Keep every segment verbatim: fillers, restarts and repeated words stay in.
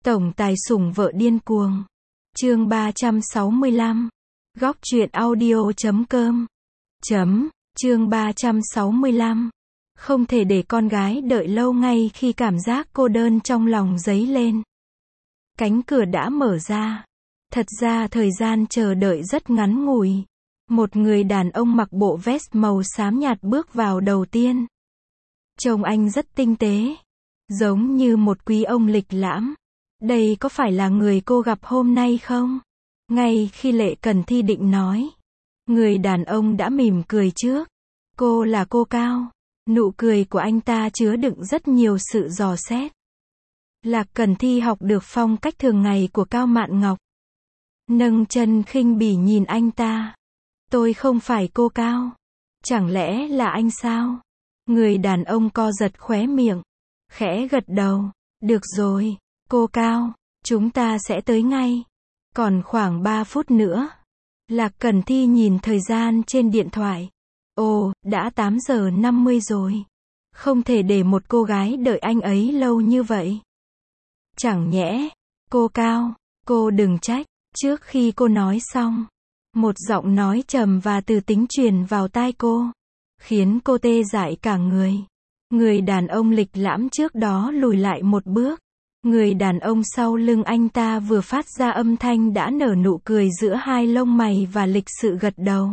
Tổng tài sủng vợ điên cuồng. Chương ba trăm sáu mươi lăm. Góc truyện audio chấm com. Chấm. Chương ba trăm sáu mươi lăm. Không thể để con gái đợi lâu ngay khi cảm giác cô đơn trong lòng dấy lên. Cánh cửa đã mở ra. Thật ra thời gian chờ đợi rất ngắn ngủi. Một người đàn ông mặc bộ vest màu xám nhạt bước vào đầu tiên. Trông anh rất tinh tế. Giống như một quý ông lịch lãm. Đây có phải là người cô gặp hôm nay không? Ngay khi Lệ Cần Thi định nói, người đàn ông đã mỉm cười trước. Cô là cô Cao. Nụ cười của anh ta chứa đựng rất nhiều sự dò xét. Lạc Cần Thi học được phong cách thường ngày của Cao Mạn Ngọc. Nâng chân khinh bỉ nhìn anh ta. Tôi không phải cô Cao. Chẳng lẽ là anh sao? Người đàn ông co giật khóe miệng. Khẽ gật đầu. Được rồi, cô Cao, chúng ta sẽ tới ngay. Còn khoảng ba phút nữa. Lạc Cần Thi nhìn thời gian trên điện thoại. Ồ, đã tám giờ năm mươi rồi. Không thể để một cô gái đợi anh ấy lâu như vậy. Chẳng nhẽ, cô Cao, cô đừng trách. Trước khi cô nói xong, một giọng nói trầm và từ tính truyền vào tai cô, khiến cô tê dại cả người. Người đàn ông lịch lãm trước đó lùi lại một bước. Người đàn ông sau lưng anh ta vừa phát ra âm thanh đã nở nụ cười giữa hai lông mày và lịch sự gật đầu.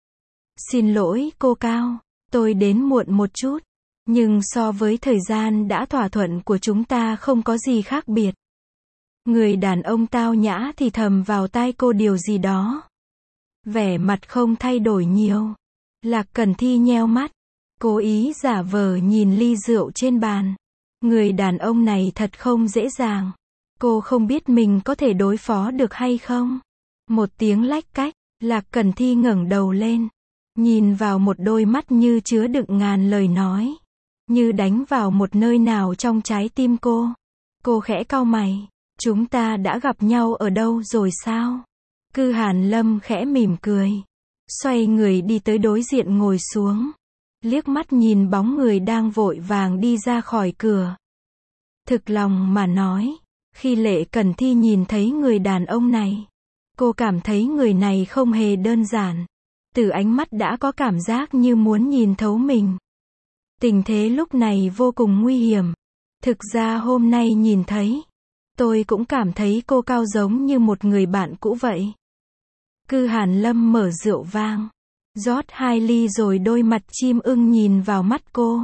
Xin lỗi cô Cao, tôi đến muộn một chút. Nhưng so với thời gian đã thỏa thuận của chúng ta không có gì khác biệt. Người đàn ông tao nhã thì thầm vào tai cô điều gì đó. Vẻ mặt không thay đổi nhiều. Lạc Cần Thi nheo mắt. Cố ý giả vờ nhìn ly rượu trên bàn. Người đàn ông này thật không dễ dàng. Cô không biết mình có thể đối phó được hay không. Một tiếng lách cách, Lạc Cần Thi ngẩng đầu lên. Nhìn vào một đôi mắt như chứa đựng ngàn lời nói. Như đánh vào một nơi nào trong trái tim cô. Cô khẽ cau mày. Chúng ta đã gặp nhau ở đâu rồi sao? Cư Hàn Lâm khẽ mỉm cười. Xoay người đi tới đối diện ngồi xuống. Liếc mắt nhìn bóng người đang vội vàng đi ra khỏi cửa. Thực lòng mà nói, khi Lệ Cần Thi nhìn thấy người đàn ông này, cô cảm thấy người này không hề đơn giản. Từ ánh mắt đã có cảm giác như muốn nhìn thấu mình. Tình thế lúc này vô cùng nguy hiểm. Thực ra hôm nay nhìn thấy, tôi cũng cảm thấy cô Cao giống như một người bạn cũ vậy. Cư Hàn Lâm mở rượu vang, rót hai ly rồi đôi mặt chim ưng nhìn vào mắt cô.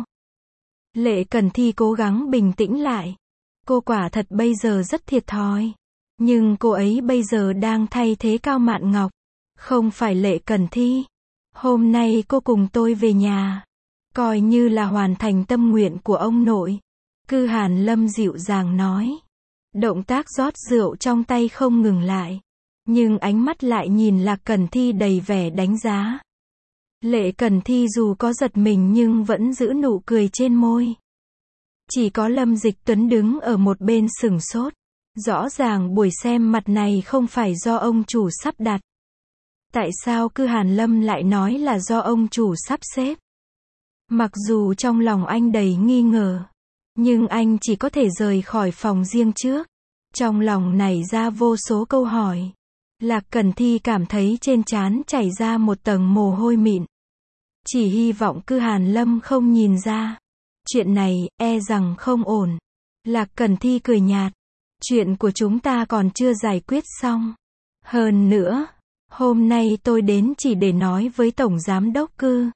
Lệ Cần Thi cố gắng bình tĩnh lại. Cô quả thật bây giờ rất thiệt thòi. Nhưng cô ấy bây giờ đang thay thế Cao Mạn Ngọc. Không phải Lệ Cần Thi. Hôm nay cô cùng tôi về nhà. Coi như là hoàn thành tâm nguyện của ông nội. Cư Hàn Lâm dịu dàng nói. Động tác rót rượu trong tay không ngừng lại. Nhưng ánh mắt lại nhìn Lạc Cần Thi đầy vẻ đánh giá. Lệ Cần Thi dù có giật mình nhưng vẫn giữ nụ cười trên môi. Chỉ có Lâm Dịch Tuấn đứng ở một bên sửng sốt. Rõ ràng buổi xem mặt này không phải do ông chủ sắp đặt. Tại sao Cư Hàn Lâm lại nói là do ông chủ sắp xếp? Mặc dù trong lòng anh đầy nghi ngờ, nhưng anh chỉ có thể rời khỏi phòng riêng trước. Trong lòng nảy ra vô số câu hỏi. Lạc Cần Thi cảm thấy trên trán chảy ra một tầng mồ hôi mịn. Chỉ hy vọng Cư Hàn Lâm không nhìn ra. Chuyện này, e rằng không ổn. Lạc Cần Thi cười nhạt. Chuyện của chúng ta còn chưa giải quyết xong. Hơn nữa, hôm nay tôi đến chỉ để nói với Tổng Giám Đốc Cư.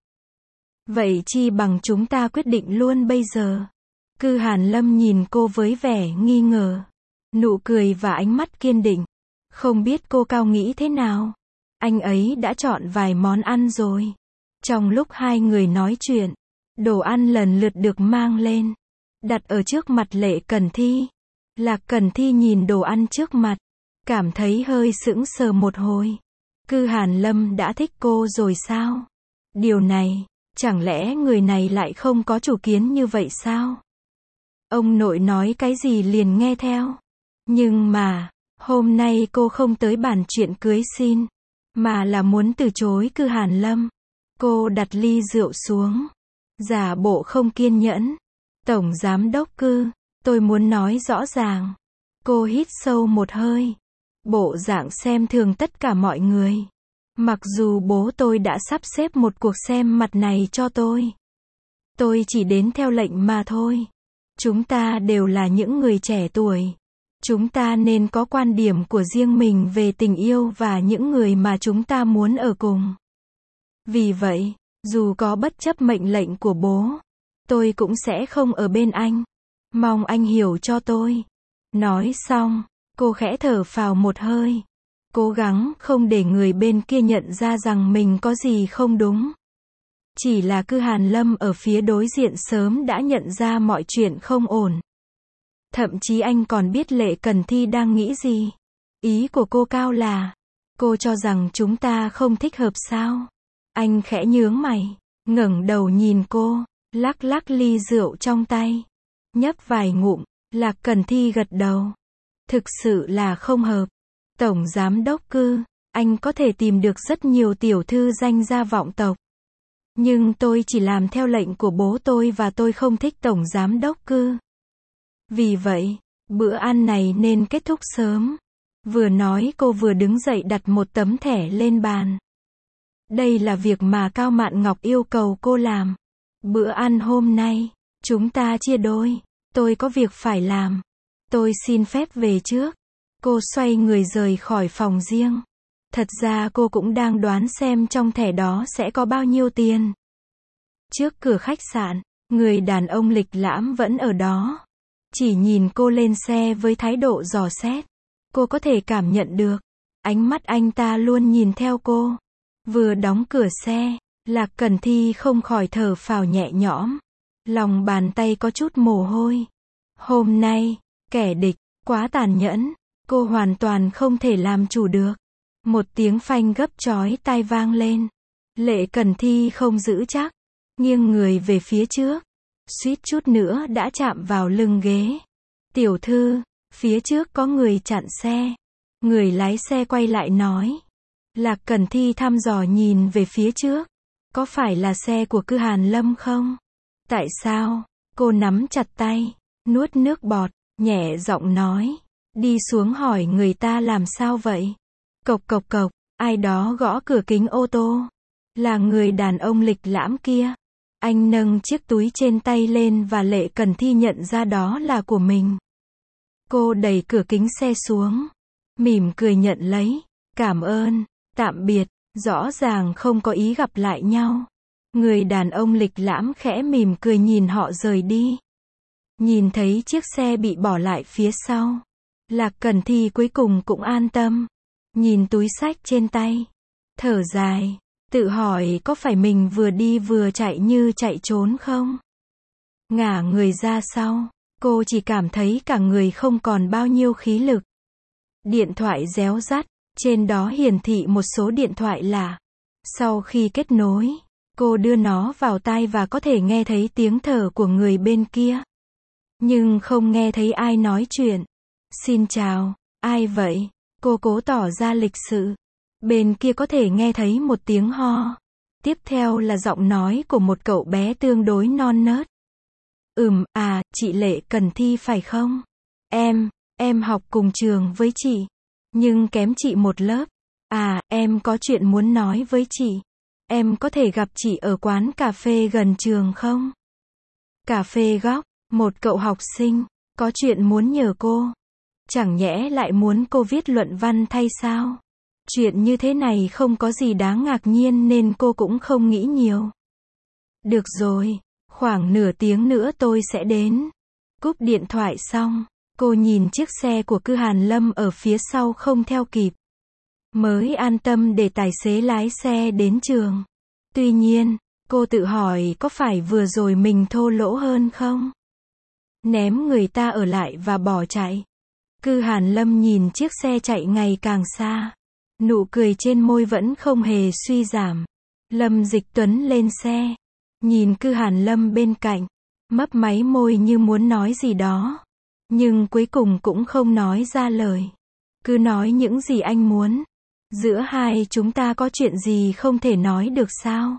Vậy chi bằng chúng ta quyết định luôn bây giờ. Cư Hàn Lâm nhìn cô với vẻ nghi ngờ. Nụ cười và ánh mắt kiên định. Không biết cô Cao nghĩ thế nào? Anh ấy đã chọn vài món ăn rồi. Trong lúc hai người nói chuyện, đồ ăn lần lượt được mang lên. Đặt ở trước mặt Lệ Cần Thi. Lạc Cần Thi nhìn đồ ăn trước mặt. Cảm thấy hơi sững sờ một hồi. Cư Hàn Lâm đã thích cô rồi sao? Điều này, chẳng lẽ người này lại không có chủ kiến như vậy sao? Ông nội nói cái gì liền nghe theo. Nhưng mà, hôm nay cô không tới bàn chuyện cưới xin. Mà là muốn từ chối Cư Hàn Lâm. Cô đặt ly rượu xuống. Giả bộ không kiên nhẫn. Tổng Giám Đốc Cư, tôi muốn nói rõ ràng. Cô hít sâu một hơi. Bộ dạng xem thường tất cả mọi người. Mặc dù bố tôi đã sắp xếp một cuộc xem mặt này cho tôi. Tôi chỉ đến theo lệnh mà thôi. Chúng ta đều là những người trẻ tuổi. Chúng ta nên có quan điểm của riêng mình về tình yêu và những người mà chúng ta muốn ở cùng. Vì vậy, dù có bất chấp mệnh lệnh của bố, tôi cũng sẽ không ở bên anh. Mong anh hiểu cho tôi. Nói xong, cô khẽ thở phào một hơi. Cố gắng không để người bên kia nhận ra rằng mình có gì không đúng. Chỉ là Cư Hàn Lâm ở phía đối diện sớm đã nhận ra mọi chuyện không ổn. Thậm chí anh còn biết Lệ Cần Thi đang nghĩ gì. Ý của cô Cao là, cô cho rằng chúng ta không thích hợp sao? Anh khẽ nhướng mày, ngẩng đầu nhìn cô, lắc lắc ly rượu trong tay. Nhấp vài ngụm, Lạc Cần Thi gật đầu. Thực sự là không hợp. Tổng giám đốc Cư, anh có thể tìm được rất nhiều tiểu thư danh gia vọng tộc. Nhưng tôi chỉ làm theo lệnh của bố tôi và tôi không thích tổng giám đốc Cư. Vì vậy, bữa ăn này nên kết thúc sớm. Vừa nói cô vừa đứng dậy đặt một tấm thẻ lên bàn. Đây là việc mà Cao Mạn Ngọc yêu cầu cô làm. Bữa ăn hôm nay, chúng ta chia đôi. Tôi có việc phải làm. Tôi xin phép về trước. Cô xoay người rời khỏi phòng riêng. Thật ra cô cũng đang đoán xem trong thẻ đó sẽ có bao nhiêu tiền. Trước cửa khách sạn, người đàn ông lịch lãm vẫn ở đó. Chỉ nhìn cô lên xe với thái độ dò xét. Cô có thể cảm nhận được. Ánh mắt anh ta luôn nhìn theo cô. Vừa đóng cửa xe, Lạc Cần Thi không khỏi thở phào nhẹ nhõm. Lòng bàn tay có chút mồ hôi. Hôm nay, kẻ địch, quá tàn nhẫn. Cô hoàn toàn không thể làm chủ được. Một tiếng phanh gấp chói tai vang lên. Lệ Cần Thi không giữ chắc. Nghiêng người về phía trước. Suýt chút nữa đã chạm vào lưng ghế. Tiểu thư, phía trước có người chặn xe. Người lái xe quay lại nói. Lạc Cần Thi thăm dò nhìn về phía trước. Có phải là xe của Cư Hàn Lâm không? Tại sao? Cô nắm chặt tay, nuốt nước bọt, nhẹ giọng nói. Đi xuống hỏi người ta làm sao vậy? Cộc cộc cộc, ai đó gõ cửa kính ô tô. Là người đàn ông lịch lãm kia. Anh nâng chiếc túi trên tay lên và Lệ Cần Thi nhận ra đó là của mình. Cô đẩy cửa kính xe xuống. Mỉm cười nhận lấy. Cảm ơn, tạm biệt, rõ ràng không có ý gặp lại nhau. Người đàn ông lịch lãm khẽ mỉm cười nhìn họ rời đi. Nhìn thấy chiếc xe bị bỏ lại phía sau. Lạc Cần Thi cuối cùng cũng an tâm. Nhìn túi xách trên tay. Thở dài. Tự hỏi có phải mình vừa đi vừa chạy như chạy trốn không? Ngả người ra sau. Cô chỉ cảm thấy cả người không còn bao nhiêu khí lực. Điện thoại réo rắt. Trên đó hiển thị một số điện thoại lạ. Sau khi kết nối, cô đưa nó vào tai và có thể nghe thấy tiếng thở của người bên kia. Nhưng không nghe thấy ai nói chuyện. Xin chào, ai vậy? Cô cố tỏ ra lịch sự. Bên kia có thể nghe thấy một tiếng ho. Tiếp theo là giọng nói của một cậu bé tương đối non nớt. Ừm, à, chị Lệ Cần Thi phải không? Em, em học cùng trường với chị. Nhưng kém chị một lớp. À, em có chuyện muốn nói với chị. Em có thể gặp chị ở quán cà phê gần trường không? Cà phê góc, một cậu học sinh, có chuyện muốn nhờ cô. Chẳng nhẽ lại muốn cô viết luận văn thay sao? Chuyện như thế này không có gì đáng ngạc nhiên nên cô cũng không nghĩ nhiều. Được rồi, khoảng nửa tiếng nữa tôi sẽ đến. Cúp điện thoại xong, cô nhìn chiếc xe của Cư Hàn Lâm ở phía sau không theo kịp. Mới an tâm để tài xế lái xe đến trường. Tuy nhiên, cô tự hỏi có phải vừa rồi mình thô lỗ hơn không? Ném người ta ở lại và bỏ chạy. Cư Hàn Lâm nhìn chiếc xe chạy ngày càng xa. Nụ cười trên môi vẫn không hề suy giảm. Lâm Dịch Tuấn lên xe. Nhìn Cư Hàn Lâm bên cạnh. Mấp máy môi như muốn nói gì đó. Nhưng cuối cùng cũng không nói ra lời. Cứ nói những gì anh muốn. Giữa hai chúng ta có chuyện gì không thể nói được sao?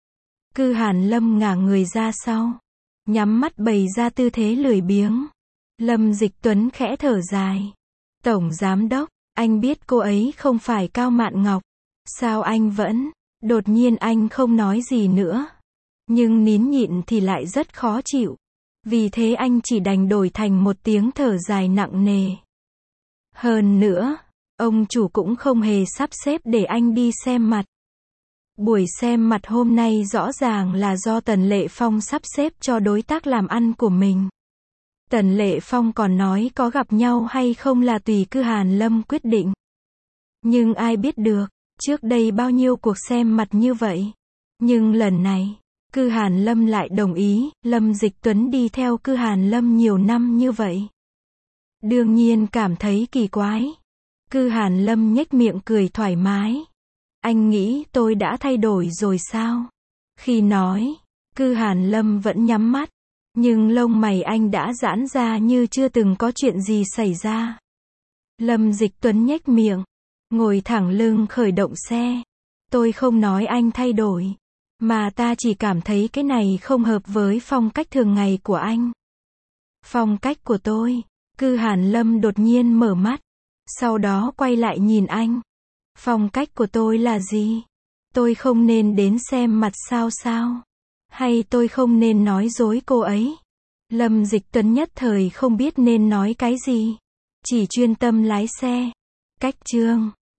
Cư Hàn Lâm ngả người ra sau. Nhắm mắt bày ra tư thế lười biếng. Lâm Dịch Tuấn khẽ thở dài. Tổng giám đốc, anh biết cô ấy không phải Cao Mạn Ngọc. Sao anh vẫn... Đột nhiên anh không nói gì nữa. Nhưng nín nhịn thì lại rất khó chịu. Vì thế anh chỉ đành đổi thành một tiếng thở dài nặng nề. Hơn nữa, ông chủ cũng không hề sắp xếp để anh đi xem mặt. Buổi xem mặt hôm nay rõ ràng là do Tần Lệ Phong sắp xếp cho đối tác làm ăn của mình. Tần Lệ Phong còn nói có gặp nhau hay không là tùy Cư Hàn Lâm quyết định. Nhưng ai biết được, trước đây bao nhiêu cuộc xem mặt như vậy. Nhưng lần này, Cư Hàn Lâm lại đồng ý, Lâm Dịch Tuấn đi theo Cư Hàn Lâm nhiều năm như vậy. Đương nhiên cảm thấy kỳ quái. Cư Hàn Lâm nhếch miệng cười thoải mái. Anh nghĩ tôi đã thay đổi rồi sao? Khi nói, Cư Hàn Lâm vẫn nhắm mắt. Nhưng lông mày anh đã giãn ra như chưa từng có chuyện gì xảy ra. Lâm Dịch Tuấn nhếch miệng, ngồi thẳng lưng khởi động xe. Tôi không nói anh thay đổi. Mà ta chỉ cảm thấy cái này không hợp với phong cách thường ngày của anh. Phong cách của tôi. Cư Hàn Lâm đột nhiên mở mắt. Sau đó quay lại nhìn anh. Phong cách của tôi là gì? Tôi không nên đến xem mặt sao sao? Hay tôi không nên nói dối cô ấy? Lâm Dịch Tuấn nhất thời không biết nên nói cái gì. Chỉ chuyên tâm lái xe. Cách chương